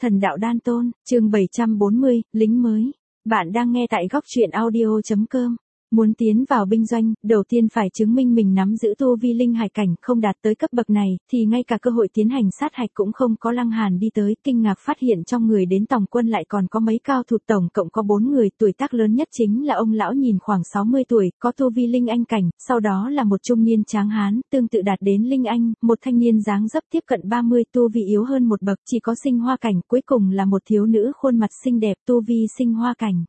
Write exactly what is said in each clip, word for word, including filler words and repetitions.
Thần đạo đan tôn, chương bảy trăm bốn mươi, lính mới. Bạn đang nghe tại góc truyện audio chấm com. Muốn tiến vào binh doanh, đầu tiên phải chứng minh mình nắm giữ tu vi linh hải cảnh, không đạt tới cấp bậc này, thì ngay cả cơ hội tiến hành sát hạch cũng không có. Lăng Hàn đi tới, kinh ngạc phát hiện trong người đến tòng quân lại còn có mấy cao thủ, tổng cộng có bốn người, tuổi tác lớn nhất chính là ông lão nhìn khoảng sáu mươi tuổi, có tu vi linh anh cảnh, sau đó là một trung niên tráng hán, tương tự đạt đến linh anh, một thanh niên dáng dấp tiếp cận ba mươi, tu vi yếu hơn một bậc, chỉ có sinh hoa cảnh, cuối cùng là một thiếu nữ khuôn mặt xinh đẹp, tu vi sinh hoa cảnh.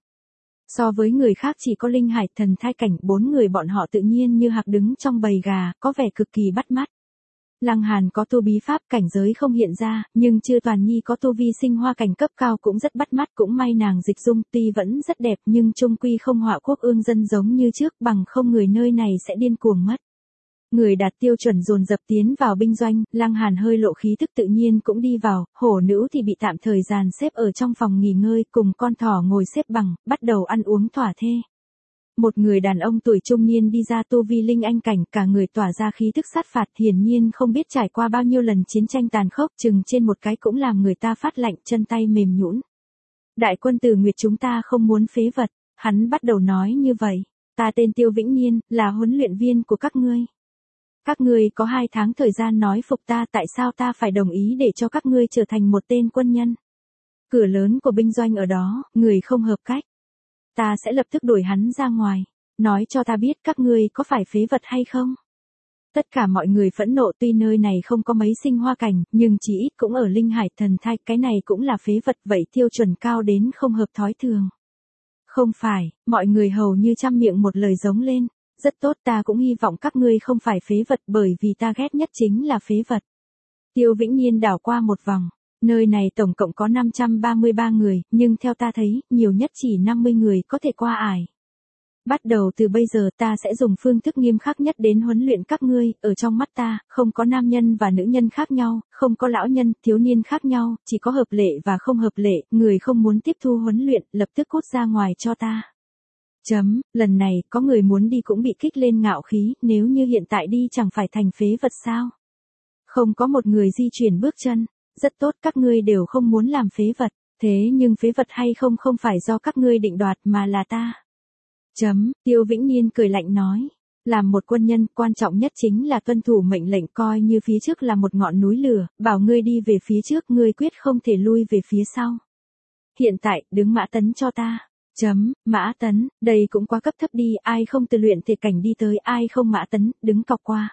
So với người khác chỉ có linh hải thần thai cảnh, bốn người bọn họ tự nhiên như hạc đứng trong bầy gà, có vẻ cực kỳ bắt mắt. Lăng Hàn có tu bí pháp, cảnh giới không hiện ra, nhưng Chư Toàn Nhi có tu vi sinh hoa cảnh cấp cao cũng rất bắt mắt, cũng may nàng dịch dung tuy vẫn rất đẹp nhưng chung quy không họa quốc ương dân giống như trước, bằng không người nơi này sẽ điên cuồng mất. Người đạt tiêu chuẩn dồn dập tiến vào binh doanh, Lăng Hàn hơi lộ khí thức tự nhiên cũng đi vào, hổ nữ thì bị tạm thời dàn xếp ở trong phòng nghỉ ngơi, cùng con thỏ ngồi xếp bằng, bắt đầu ăn uống thỏa thê. Một người đàn ông tuổi trung niên đi ra, tu vi linh anh cảnh, cả người tỏa ra khí thức sát phạt, hiển nhiên không biết trải qua bao nhiêu lần chiến tranh tàn khốc, chừng trên một cái cũng làm người ta phát lạnh, chân tay mềm nhũn. Đại quân Tử Nguyệt chúng ta không muốn phế vật, hắn bắt đầu nói như vậy, ta tên Tiêu Vĩnh Niên, là huấn luyện viên của các ngươi. Các ngươi có hai tháng thời gian nói phục ta, tại sao ta phải đồng ý để cho các ngươi trở thành một tên quân nhân? Cửa lớn của binh doanh ở đó, người không hợp cách. Ta sẽ lập tức đuổi hắn ra ngoài. Nói cho ta biết các ngươi có phải phế vật hay không? Tất cả mọi người phẫn nộ, tuy nơi này không có mấy sinh hoa cảnh, nhưng chỉ ít cũng ở linh hải thần thai, cái này cũng là phế vật, vậy tiêu chuẩn cao đến không hợp thói thường. Không phải, mọi người hầu như trăm miệng một lời giống lên. Rất tốt, ta cũng hy vọng các ngươi không phải phế vật, bởi vì ta ghét nhất chính là phế vật. Tiêu Vĩnh Niên đảo qua một vòng, nơi này tổng cộng có năm trăm ba mươi ba người, nhưng theo ta thấy, nhiều nhất chỉ năm mươi người có thể qua ải. Bắt đầu từ bây giờ ta sẽ dùng phương thức nghiêm khắc nhất đến huấn luyện các ngươi, ở trong mắt ta, không có nam nhân và nữ nhân khác nhau, không có lão nhân, thiếu niên khác nhau, chỉ có hợp lệ và không hợp lệ, người không muốn tiếp thu huấn luyện, lập tức cút ra ngoài cho ta. Chấm, lần này, có người muốn đi cũng bị kích lên ngạo khí, nếu như hiện tại đi chẳng phải thành phế vật sao? Không có một người di chuyển bước chân, rất tốt, các ngươi đều không muốn làm phế vật, thế nhưng phế vật hay không không phải do các ngươi định đoạt mà là ta. Chấm, Tiêu Vĩnh Niên cười lạnh nói, làm một quân nhân, quan trọng nhất chính là tuân thủ mệnh lệnh, coi như phía trước là một ngọn núi lửa, bảo ngươi đi về phía trước, ngươi quyết không thể lui về phía sau. Hiện tại, đứng mã tấn cho ta. Chấm, mã tấn, đây cũng quá cấp thấp đi, ai không từ luyện thể cảnh đi tới, ai không mã tấn, đứng cọc qua.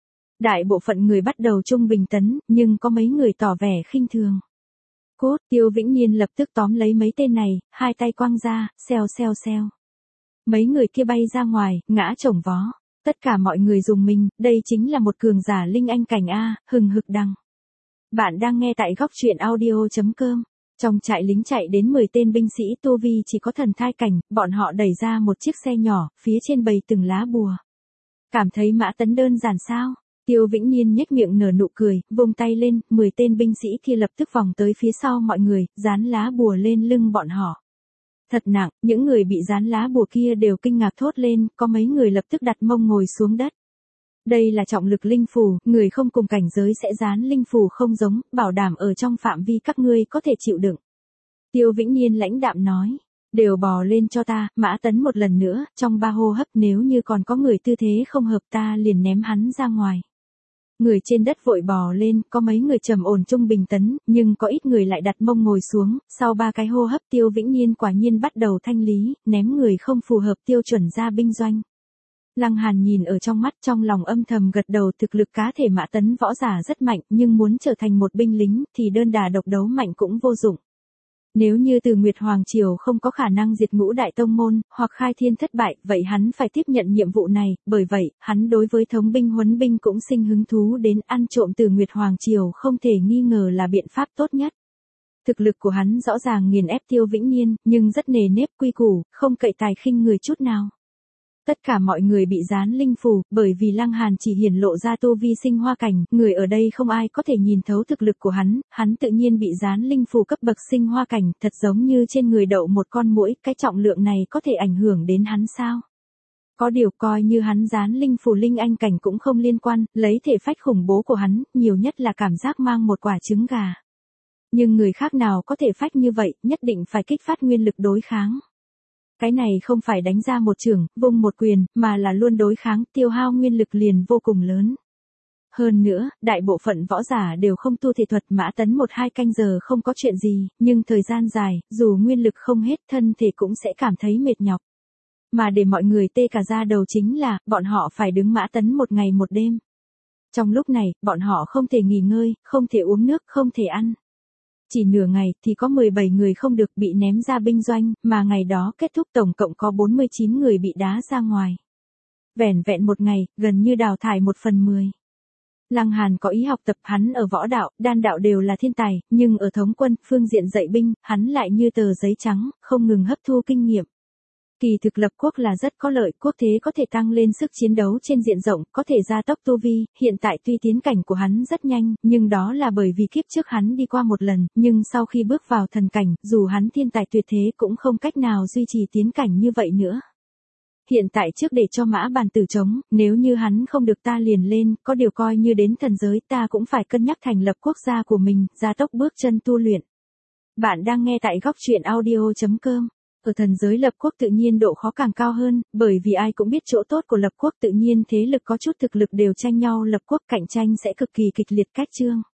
Đại bộ phận người bắt đầu trung bình tấn, nhưng có mấy người tỏ vẻ khinh thường. Cốt, Tiêu Vĩnh Niên lập tức tóm lấy mấy tên này, hai tay quăng ra, xèo xèo xèo. Mấy người kia bay ra ngoài, ngã chồng vó. Tất cả mọi người dùng mình, đây chính là một cường giả linh anh cảnh A, hừng hực đằng. Bạn đang nghe tại góc truyện audio chấm com. Trong trại lính chạy đến mười tên binh sĩ tu vi chỉ có thần thai cảnh, bọn họ đẩy ra một chiếc xe nhỏ, phía trên bày từng lá bùa. Cảm thấy mã tấn đơn giản sao? Tiêu Vĩnh Niên nhếch miệng nở nụ cười, vung tay lên, mười tên binh sĩ kia lập tức vòng tới phía sau mọi người, dán lá bùa lên lưng bọn họ. Thật nặng, những người bị dán lá bùa kia đều kinh ngạc thốt lên, có mấy người lập tức đặt mông ngồi xuống đất. Đây là trọng lực linh phù, người không cùng cảnh giới sẽ dán linh phù không giống, bảo đảm ở trong phạm vi các ngươi có thể chịu đựng. Tiêu Vĩnh Niên lãnh đạm nói, đều bò lên cho ta, mã tấn một lần nữa, trong ba hô hấp, nếu như còn có người tư thế không hợp ta liền ném hắn ra ngoài. Người trên đất vội bò lên, có mấy người trầm ổn trung bình tấn, nhưng có ít người lại đặt mông ngồi xuống, sau ba cái hô hấp Tiêu Vĩnh Niên quả nhiên bắt đầu thanh lý, ném người không phù hợp tiêu chuẩn ra binh doanh. Lăng Hàn nhìn ở trong mắt, trong lòng âm thầm gật đầu, thực lực cá thể mã tấn võ giả rất mạnh, nhưng muốn trở thành một binh lính, thì đơn đà độc đấu mạnh cũng vô dụng. Nếu như từ Nguyệt Hoàng Triều không có khả năng diệt ngũ đại tông môn, hoặc khai thiên thất bại, vậy hắn phải tiếp nhận nhiệm vụ này, bởi vậy, hắn đối với thống binh huấn binh cũng sinh hứng thú đến, ăn trộm từ Nguyệt Hoàng Triều không thể nghi ngờ là biện pháp tốt nhất. Thực lực của hắn rõ ràng nghiền ép Tiêu Vĩnh Niên, nhưng rất nề nếp quy củ, không cậy tài khinh người chút nào. Tất cả mọi người bị dán linh phù, bởi vì Lăng Hàn chỉ hiển lộ ra tu vi sinh hoa cảnh, người ở đây không ai có thể nhìn thấu thực lực của hắn, hắn tự nhiên bị dán linh phù cấp bậc sinh hoa cảnh, thật giống như trên người đậu một con muỗi, cái trọng lượng này có thể ảnh hưởng đến hắn sao? Có điều coi như hắn dán linh phù linh anh cảnh cũng không liên quan, lấy thể phách khủng bố của hắn, nhiều nhất là cảm giác mang một quả trứng gà. Nhưng người khác nào có thể phách như vậy, nhất định phải kích phát nguyên lực đối kháng. Cái này không phải đánh ra một chưởng, vung một quyền, mà là luôn đối kháng, tiêu hao nguyên lực liền vô cùng lớn. Hơn nữa, đại bộ phận võ giả đều không tu thể thuật, Mã Tấn một hai canh giờ không có chuyện gì, nhưng thời gian dài, dù nguyên lực không hết, thân thể cũng sẽ cảm thấy mệt nhọc. Mà để mọi người tê cả da đầu chính là, bọn họ phải đứng Mã Tấn một ngày một đêm. Trong lúc này, bọn họ không thể nghỉ ngơi, không thể uống nước, không thể ăn. Chỉ nửa ngày thì có mười bảy người không được bị ném ra binh doanh, mà ngày đó kết thúc tổng cộng có bốn mươi chín người bị đá ra ngoài. Vẻn vẹn một ngày, gần như đào thải một phần mười. Lăng Hàn có ý học tập, hắn ở võ đạo, đan đạo đều là thiên tài, nhưng ở thống quân, phương diện dạy binh, hắn lại như tờ giấy trắng, không ngừng hấp thu kinh nghiệm. Kỳ thực lập quốc là rất có lợi, quốc thế có thể tăng lên sức chiến đấu trên diện rộng, có thể gia tốc tu vi, hiện tại tuy tiến cảnh của hắn rất nhanh, nhưng đó là bởi vì kiếp trước hắn đi qua một lần, nhưng sau khi bước vào thần cảnh, dù hắn thiên tài tuyệt thế cũng không cách nào duy trì tiến cảnh như vậy nữa. Hiện tại trước để cho Mã Bàn Tử chống, nếu như hắn không được ta liền lên, có điều coi như đến thần giới ta cũng phải cân nhắc thành lập quốc gia của mình, gia tốc bước chân tu luyện. Bạn đang nghe tại góc truyện audio chấm com. Ở thần giới lập quốc tự nhiên độ khó càng cao hơn, bởi vì ai cũng biết chỗ tốt của lập quốc, tự nhiên thế lực có chút thực lực đều tranh nhau lập quốc, cạnh tranh sẽ cực kỳ kịch liệt. Cách chương